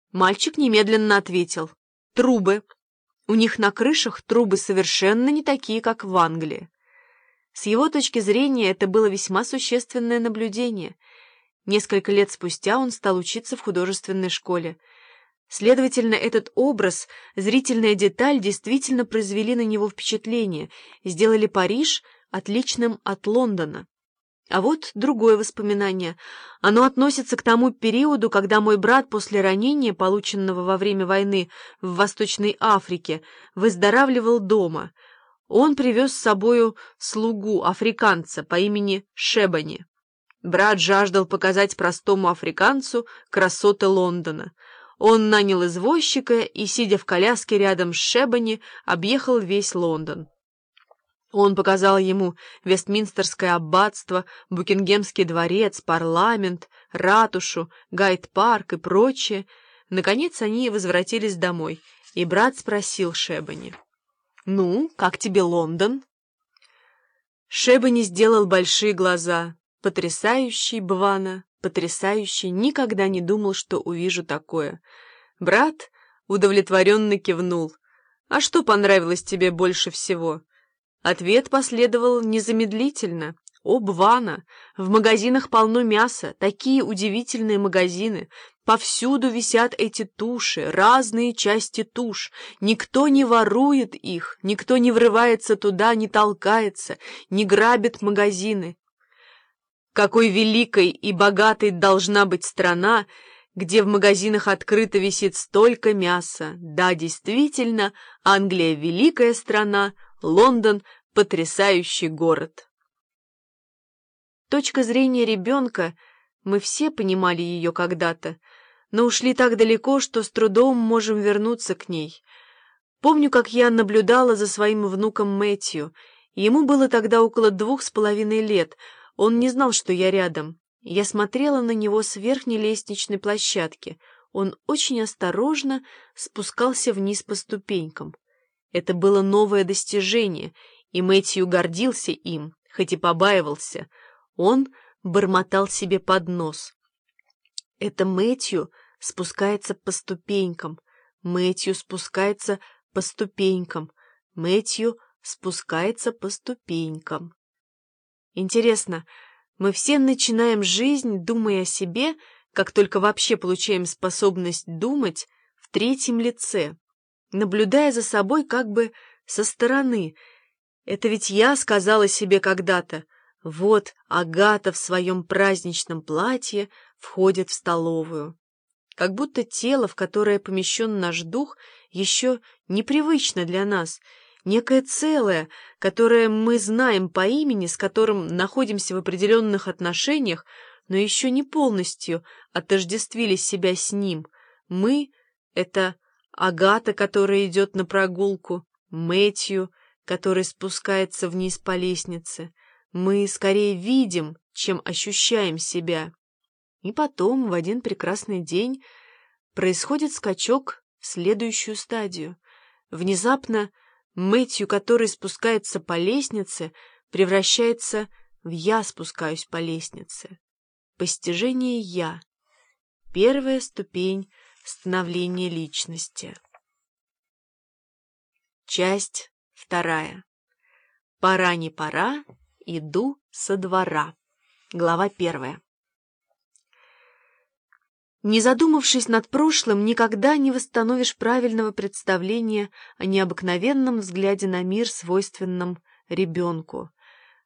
Мальчик немедленно ответил: «Трубы. У них на крышах трубы совершенно не такие, как в Англии». С его точки зрения это было весьма существенное наблюдение. Несколько лет спустя он стал учиться в художественной школе. Следовательно, этот образ, зрительная деталь действительно произвели на него впечатление, сделали Париж отличным от Лондона. А вот другое воспоминание. Оно относится к тому периоду, когда мой брат после ранения, полученного во время войны в Восточной Африке, выздоравливал дома. Он привез с собою слугу, африканца по имени Шебани. Брат жаждал показать простому африканцу красоты Лондона. Он нанял извозчика и, сидя в коляске рядом с Шебани, объехал весь Лондон. Он показал ему Вестминстерское аббатство, Букингемский дворец, парламент, ратушу, Гайд-парк и прочее. Наконец они возвратились домой, и брат спросил Шебани: «Ну, как тебе Лондон?» Шебани сделал большие глаза. «Потрясающий, Бвана, потрясающий, никогда не думал, что увижу такое». Брат удовлетворенно кивнул. «А что понравилось тебе больше всего?» Ответ последовал незамедлительно. «О, Бвана, в магазинах полно мяса, такие удивительные магазины. Повсюду висят эти туши, разные части туш. Никто не ворует их, никто не врывается туда, не толкается, не грабит магазины. Какой великой и богатой должна быть страна, где в магазинах открыто висит столько мяса. Да, действительно, Англия — великая страна, Лондон — потрясающий город». Точка зрения ребенка, мы все понимали ее когда-то, но ушли так далеко, что с трудом можем вернуться к ней. Помню, как я наблюдала за своим внуком Мэтью. Ему было тогда около 2,5 лет. Он не знал, что я рядом. Я смотрела на него с верхней лестничной площадки. Он очень осторожно спускался вниз по ступенькам. Это было новое достижение, и Мэтью гордился им, хоть и побаивался. Он бормотал себе под нос: «Это Мэтью спускается по ступенькам, Мэтью спускается по ступенькам, Мэтью спускается по ступенькам». Интересно, мы все начинаем жизнь, думая о себе, как только вообще получаем способность думать, в третьем лице, наблюдая за собой как бы со стороны. Это ведь я сказала себе когда-то: вот Агата в своем праздничном платье входит в столовую. Как будто тело, в которое помещен наш дух, еще непривычно для нас, некое целое, которое мы знаем по имени, с которым находимся в определенных отношениях, но еще не полностью отождествили себя с ним. Мы — это Агата, которая идет на прогулку, Мэтью, который спускается вниз по лестнице. Мы скорее видим, чем ощущаем себя. И потом, в один прекрасный день, происходит скачок в следующую стадию. Внезапно Мэтью, который спускается по лестнице, превращается в «я спускаюсь по лестнице». Постижение «я». Первая ступень становления личности. Часть 2. «Пора не пора, иду со двора». Глава 1. Не задумавшись над прошлым, никогда не восстановишь правильного представления о необыкновенном взгляде на мир, свойственном ребенку.